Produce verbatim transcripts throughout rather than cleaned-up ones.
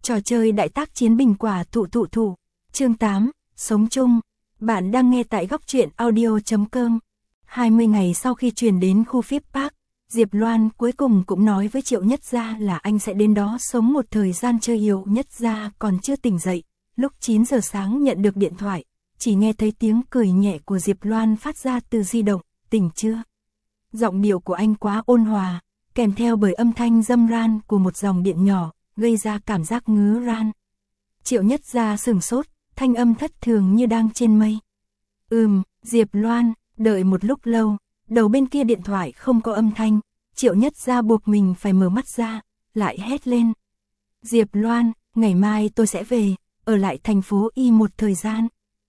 Trò chơi đại tác chiến bình quả thụ thụ thụ. Chương tám, sống chung. Bạn đang nghe tại góc truyện audio chấm com. hai mươi ngày sau khi chuyển đến khu Phip Park, Diệp Loan cuối cùng cũng nói với Triệu Nhất Gia là anh sẽ đến đó sống một thời gian chơi. Triệu Nhất Gia còn chưa tỉnh dậy, lúc chín giờ sáng nhận được điện thoại, chỉ nghe thấy tiếng cười nhẹ của Diệp Loan phát ra từ di động. Tỉnh chưa? Giọng điệu của anh quá ôn hòa, kèm theo bởi âm thanh râm ran của một dòng điện nhỏ, gây ra cảm giác ngứa ran. Triệu Nhất Gia sửng sốt, thanh âm thất thường như đang trên mây. Ừm, Diệp Loan, đợi một lúc lâu, đầu bên kia điện thoại không có âm thanh, Triệu Nhất Gia buộc mình phải mở mắt ra, lại hét lên. Diệp Loan, ngày mai tôi sẽ về, ở lại thành phố Y một thời gian.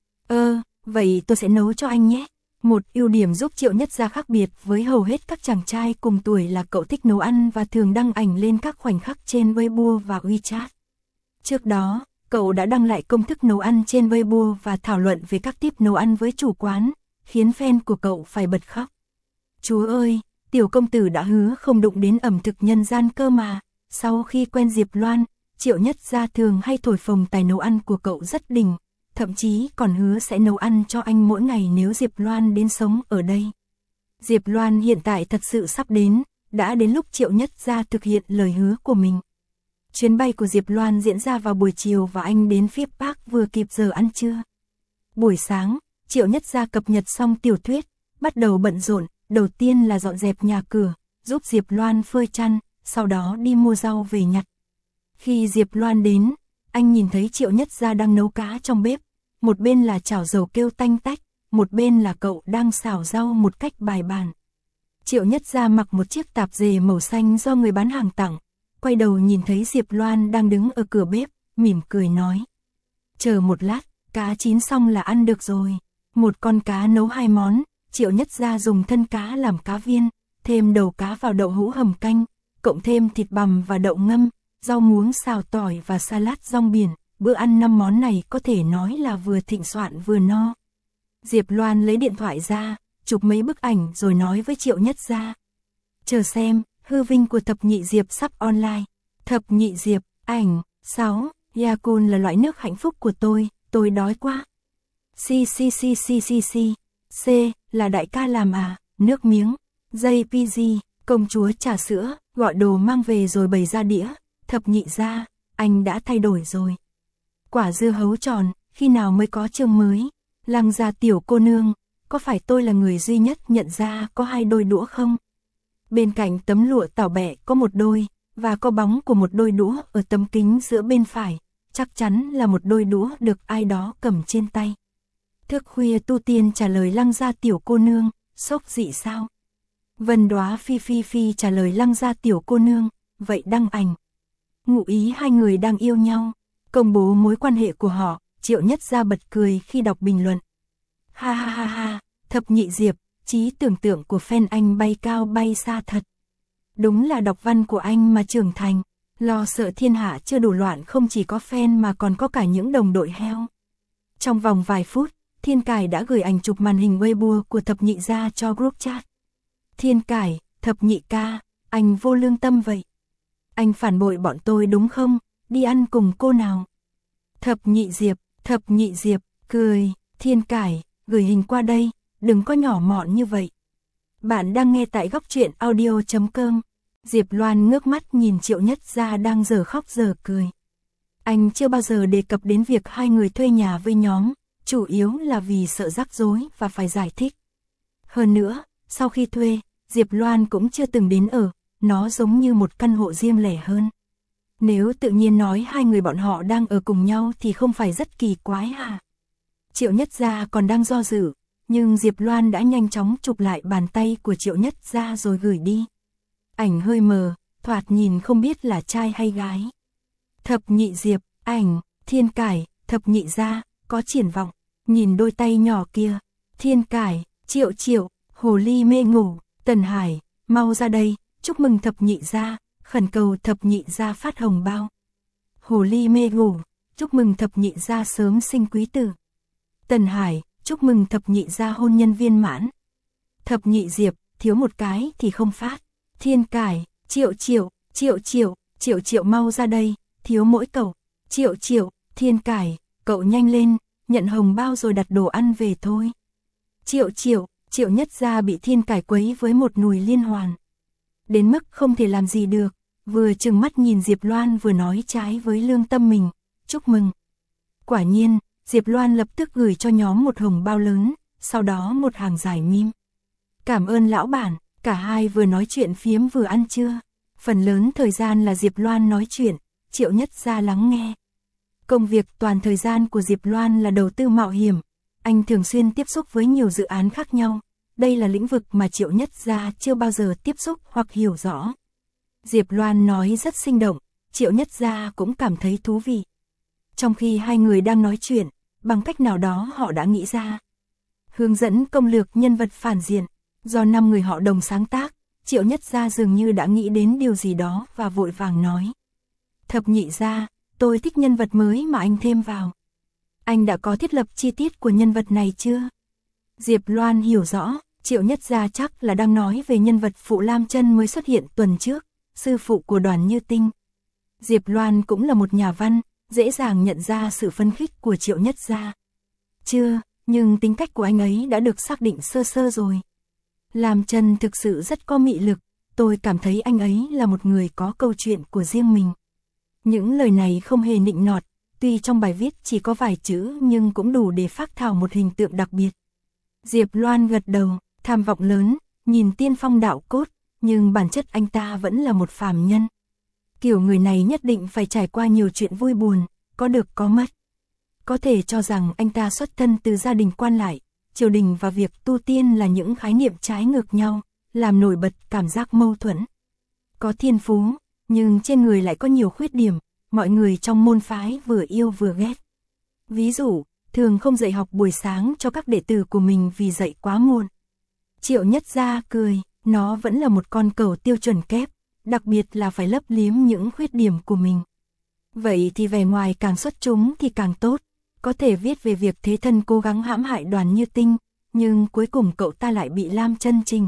Ơ, vậy tôi sẽ nấu cho anh nhé. Một ưu điểm giúp Triệu Nhất Gia khác biệt với hầu hết các chàng trai cùng tuổi là cậu thích nấu ăn và thường đăng ảnh lên các khoảnh khắc trên Weibo và WeChat. Trước đó, cậu đã đăng lại công thức nấu ăn trên Weibo và thảo luận về các tip nấu ăn với chủ quán, khiến fan của cậu phải bật khóc. Chúa ơi, tiểu công tử đã hứa không đụng đến ẩm thực nhân gian cơ mà. Sau khi quen Diệp Loan, Triệu Nhất Gia thường hay thổi phồng tài nấu ăn của cậu rất đỉnh, thậm chí còn hứa sẽ nấu ăn cho anh mỗi ngày nếu Diệp Loan đến sống ở đây. Diệp Loan hiện tại thật sự sắp đến, đã đến lúc Triệu Nhất Gia thực hiện lời hứa của mình. Chuyến bay của Diệp Loan diễn ra vào buổi chiều và anh đến Phip Park vừa kịp giờ ăn trưa. Buổi sáng, Triệu Nhất Gia cập nhật xong tiểu thuyết, bắt đầu bận rộn, đầu tiên là dọn dẹp nhà cửa, giúp Diệp Loan phơi chăn, sau đó đi mua rau về nhặt. Khi Diệp Loan đến, anh nhìn thấy Triệu Nhất Gia đang nấu cá trong bếp, một bên là chảo dầu kêu tanh tách, một bên là cậu đang xào rau một cách bài bản. Triệu Nhất Gia mặc một chiếc tạp dề màu xanh do người bán hàng tặng, quay đầu nhìn thấy Diệp Loan đang đứng ở cửa bếp, mỉm cười nói. Chờ một lát, cá chín xong là ăn được rồi. Một con cá nấu hai món, Triệu Nhất Gia dùng thân cá làm cá viên, thêm đầu cá vào đậu hũ hầm canh, cộng thêm thịt bằm và đậu ngâm, rau muống xào tỏi và salad rong biển. Bữa ăn năm món này có thể nói là vừa thịnh soạn vừa no. Diệp Loan lấy điện thoại ra, chụp mấy bức ảnh rồi nói với Triệu Nhất Gia. Chờ xem, hư vinh của thập nhị Diệp sắp online. Thập nhị Diệp, ảnh, sáu, Yakun là loại nước hạnh phúc của tôi, tôi đói quá. C C C C C C, C là đại ca làm à, nước miếng. J P G, công chúa trà sữa, gọi đồ mang về rồi bày ra đĩa. Thập nhị Gia, anh đã thay đổi rồi. Quả dưa hấu tròn, khi nào mới có chương mới? Lăng Gia tiểu cô nương, có phải tôi là người duy nhất nhận ra có hai đôi đũa không? Bên cạnh tấm lụa tảo bẹ có một đôi, và có bóng của một đôi đũa ở tấm kính giữa bên phải, chắc chắn là một đôi đũa được ai đó cầm trên tay. Thức khuya tu tiên trả lời Lăng Gia tiểu cô nương, sốc dị sao? Vân Đóa Phi Phi Phi trả lời Lăng Gia tiểu cô nương, vậy đăng ảnh. Ngụ ý hai người đang yêu nhau. Công bố mối quan hệ của họ, Triệu Nhất Gia bật cười khi đọc bình luận. Ha ha ha ha, thập nhị Diệp, trí tưởng tượng của fan anh bay cao bay xa thật. Đúng là đọc văn của anh mà trưởng thành, lo sợ thiên hạ chưa đủ loạn, không chỉ có fan mà còn có cả những đồng đội heo. Trong vòng vài phút, Thiên Cải đã gửi ảnh chụp màn hình Weibo của thập nhị Gia cho group chat. Thiên Cải, thập nhị ca, anh vô lương tâm vậy. Anh phản bội bọn tôi đúng không? Đi ăn cùng cô nào. Thập nhị Diệp, thập nhị Diệp, cười. Thiên Cải, gửi hình qua đây, đừng có nhỏ mọn như vậy. Bạn đang nghe tại góc truyện audio chấm com. Diệp Loan ngước mắt nhìn Triệu Nhất Gia đang giờ khóc giờ cười. Anh chưa bao giờ đề cập đến việc hai người thuê nhà với nhóm, chủ yếu là vì sợ rắc rối và phải giải thích. Hơn nữa, sau khi thuê, Diệp Loan cũng chưa từng đến ở, nó giống như một căn hộ riêng lẻ hơn. Nếu tự nhiên nói hai người bọn họ đang ở cùng nhau thì không phải rất kỳ quái hả? Triệu Nhất Gia còn đang do dự, nhưng Diệp Loan đã nhanh chóng chụp lại bàn tay của Triệu Nhất Gia rồi gửi đi. Ảnh hơi mờ, thoạt nhìn không biết là trai hay gái. Thập nhị Diệp, ảnh, Thiên Cải, thập nhị Gia, có triển vọng, nhìn đôi tay nhỏ kia. Thiên Cải, Triệu Triệu, hồ ly mê ngủ, Tần Hải, mau ra đây, chúc mừng thập nhị Gia. Khẩn cầu thập nhị Gia phát hồng bao. Hồ ly mê ngủ, chúc mừng thập nhị Gia sớm sinh quý tử. Tần Hải, chúc mừng thập nhị Gia hôn nhân viên mãn. Thập nhị Diệp, thiếu một cái thì không phát. Thiên Cải, Triệu Triệu, Triệu Triệu, Triệu Triệu mau ra đây, thiếu mỗi cậu, Triệu Triệu, Thiên Cải, cậu nhanh lên, nhận hồng bao rồi đặt đồ ăn về thôi. Triệu Triệu, Triệu Nhất Gia bị Thiên Cải quấy với một nùi liên hoàn. Đến mức không thể làm gì được, vừa trừng mắt nhìn Diệp Loan vừa nói trái với lương tâm mình, chúc mừng. Quả nhiên, Diệp Loan lập tức gửi cho nhóm một hồng bao lớn, sau đó một hàng dài meme. Cảm ơn lão bản, cả hai vừa nói chuyện phiếm vừa ăn trưa. Phần lớn thời gian là Diệp Loan nói chuyện, Triệu Nhất Gia lắng nghe. Công việc toàn thời gian của Diệp Loan là đầu tư mạo hiểm, anh thường xuyên tiếp xúc với nhiều dự án khác nhau. Đây là lĩnh vực mà Triệu Nhất Gia chưa bao giờ tiếp xúc hoặc hiểu rõ. Diệp Loan nói rất sinh động, Triệu Nhất Gia cũng cảm thấy thú vị. Trong khi hai người đang nói chuyện, bằng cách nào đó họ đã nghĩ ra hướng dẫn công lược nhân vật phản diện, do năm người họ đồng sáng tác. Triệu Nhất Gia dường như đã nghĩ đến điều gì đó và vội vàng nói. Thập nhị gia, tôi thích nhân vật mới mà anh thêm vào. Anh đã có thiết lập chi tiết của nhân vật này chưa? Diệp Loan hiểu rõ, Triệu Nhất Gia chắc là đang nói về nhân vật phụ Lam Chân mới xuất hiện tuần trước, sư phụ của Đoàn Như Tinh. Diệp Loan cũng là một nhà văn, dễ dàng nhận ra sự phấn khích của Triệu Nhất Gia. Chưa, nhưng tính cách của anh ấy đã được xác định sơ sơ rồi. Lam Chân thực sự rất có mị lực, tôi cảm thấy anh ấy là một người có câu chuyện của riêng mình. Những lời này không hề nịnh nọt, tuy trong bài viết chỉ có vài chữ nhưng cũng đủ để phác thảo một hình tượng đặc biệt. Diệp Loan gật đầu, tham vọng lớn, nhìn tiên phong đạo cốt, nhưng bản chất anh ta vẫn là một phàm nhân. Kiểu người này nhất định phải trải qua nhiều chuyện vui buồn, có được có mất. Có thể cho rằng anh ta xuất thân từ gia đình quan lại, triều đình và việc tu tiên là những khái niệm trái ngược nhau, làm nổi bật cảm giác mâu thuẫn. Có thiên phú, nhưng trên người lại có nhiều khuyết điểm, mọi người trong môn phái vừa yêu vừa ghét. Ví dụ, thường không dạy học buổi sáng cho các đệ tử của mình vì dậy quá muộn. Triệu Nhất Gia cười, nó vẫn là một con cẩu tiêu chuẩn kép, đặc biệt là phải lấp liếm những khuyết điểm của mình. Vậy thì vẻ ngoài càng xuất chúng thì càng tốt, có thể viết về việc thế thân cố gắng hãm hại Đoàn Như Tinh, nhưng cuối cùng cậu ta lại bị Lam Chân trình.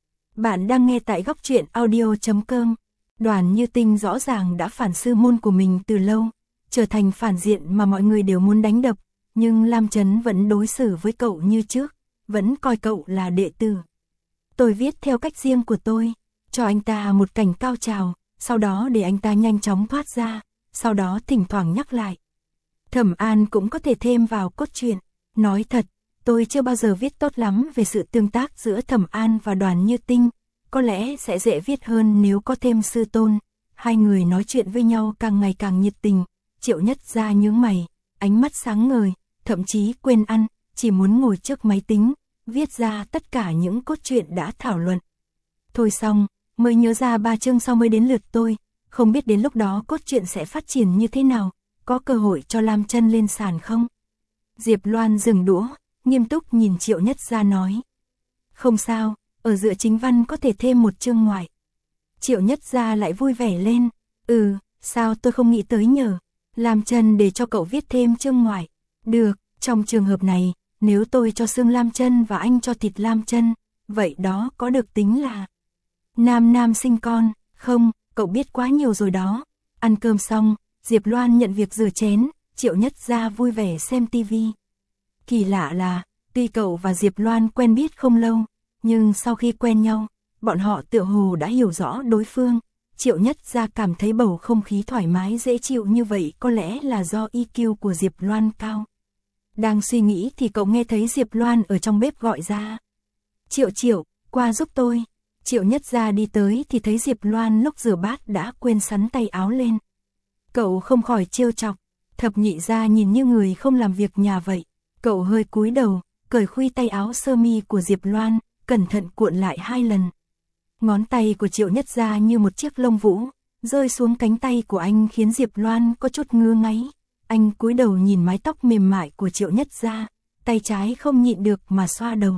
Bạn đang nghe tại góc truyện audio chấm com. Đoàn Như Tinh rõ ràng đã phản sư môn của mình từ lâu, trở thành phản diện mà mọi người đều muốn đánh đập, nhưng Lam Chấn vẫn đối xử với cậu như trước, vẫn coi cậu là đệ tử. Tôi viết theo cách riêng của tôi, cho anh ta một cảnh cao trào, sau đó để anh ta nhanh chóng thoát ra, sau đó thỉnh thoảng nhắc lại. Thẩm An cũng có thể thêm vào cốt truyện. Nói thật, tôi chưa bao giờ viết tốt lắm về sự tương tác giữa Thẩm An và Đoàn Như Tinh, có lẽ sẽ dễ viết hơn nếu có thêm sư tôn. Hai người nói chuyện với nhau càng ngày càng nhiệt tình, Triệu Nhất Gia nhướng mày, ánh mắt sáng ngời, thậm chí quên ăn, chỉ muốn ngồi trước máy tính, viết ra tất cả những cốt truyện đã thảo luận. Thôi xong, mới nhớ ra ba chương sau mới đến lượt tôi, không biết đến lúc đó cốt truyện sẽ phát triển như thế nào, có cơ hội cho Lam Chân lên sàn không? Diệp Loan dừng đũa, nghiêm túc nhìn Triệu Nhất Gia nói. Không sao, ở giữa chính văn có thể thêm một chương ngoại. Triệu Nhất Gia lại vui vẻ lên, ừ, sao tôi không nghĩ tới nhờ, Lam Chân để cho cậu viết thêm chương ngoại. Được, trong trường hợp này, nếu tôi cho xương Lam Chân và anh cho thịt Lam Chân, vậy đó có được tính là nam nam sinh con, không, cậu biết quá nhiều rồi đó. Ăn cơm xong, Diệp Loan nhận việc rửa chén, Triệu Nhất Gia vui vẻ xem tivi. Kỳ lạ là, tuy cậu và Diệp Loan quen biết không lâu, nhưng sau khi quen nhau, bọn họ tựa hồ đã hiểu rõ đối phương. Triệu Nhất Gia cảm thấy bầu không khí thoải mái dễ chịu như vậy có lẽ là do i kiu của Diệp Loan cao. Đang suy nghĩ thì cậu nghe thấy Diệp Loan ở trong bếp gọi ra. Triệu Triệu, qua giúp tôi. Triệu Nhất Gia đi tới thì thấy Diệp Loan lúc rửa bát đã quên sắn tay áo lên. Cậu không khỏi trêu chọc, Thập nhị gia nhìn như người không làm việc nhà vậy. Cậu hơi cúi đầu, cởi khuy tay áo sơ mi của Diệp Loan, cẩn thận cuộn lại hai lần. Ngón tay của Triệu Nhất Gia như một chiếc lông vũ, rơi xuống cánh tay của anh khiến Diệp Loan có chút ngứa ngáy. Anh cúi đầu nhìn mái tóc mềm mại của Triệu Nhất Gia, tay trái không nhịn được mà xoa đầu.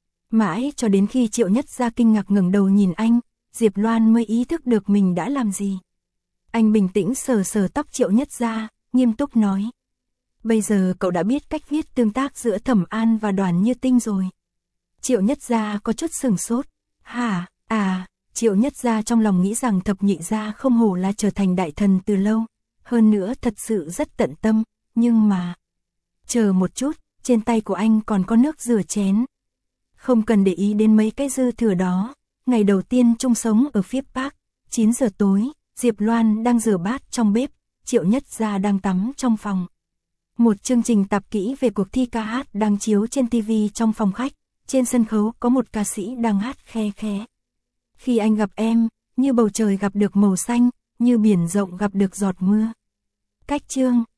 Mãi cho đến khi Triệu Nhất Gia kinh ngạc ngẩng đầu nhìn anh, Diệp Loan mới ý thức được mình đã làm gì. Anh bình tĩnh sờ sờ tóc Triệu Nhất Gia, nghiêm túc nói. Bây giờ cậu đã biết cách viết tương tác giữa Thẩm An và Đoàn Như Tinh rồi. Triệu Nhất Gia có chút sừng sốt. Hả, à, Triệu Nhất Gia trong lòng nghĩ rằng Thập nhị gia không hổ là trở thành đại thần từ lâu. hơn nữa thật sự rất tận tâm, nhưng mà... Chờ một chút, trên tay của anh còn có nước rửa chén. Không cần để ý đến mấy cái dư thừa đó, ngày đầu tiên chung sống ở phía Park, chín giờ tối, Diệp Loan đang rửa bát trong bếp, Triệu Nhất Gia đang tắm trong phòng. Một chương trình tạp kỹ về cuộc thi ca hát đang chiếu trên ti vi trong phòng khách, trên sân khấu có một ca sĩ đang hát khe khẽ. Khi anh gặp em, như bầu trời gặp được màu xanh, như biển rộng gặp được giọt mưa. Cách chương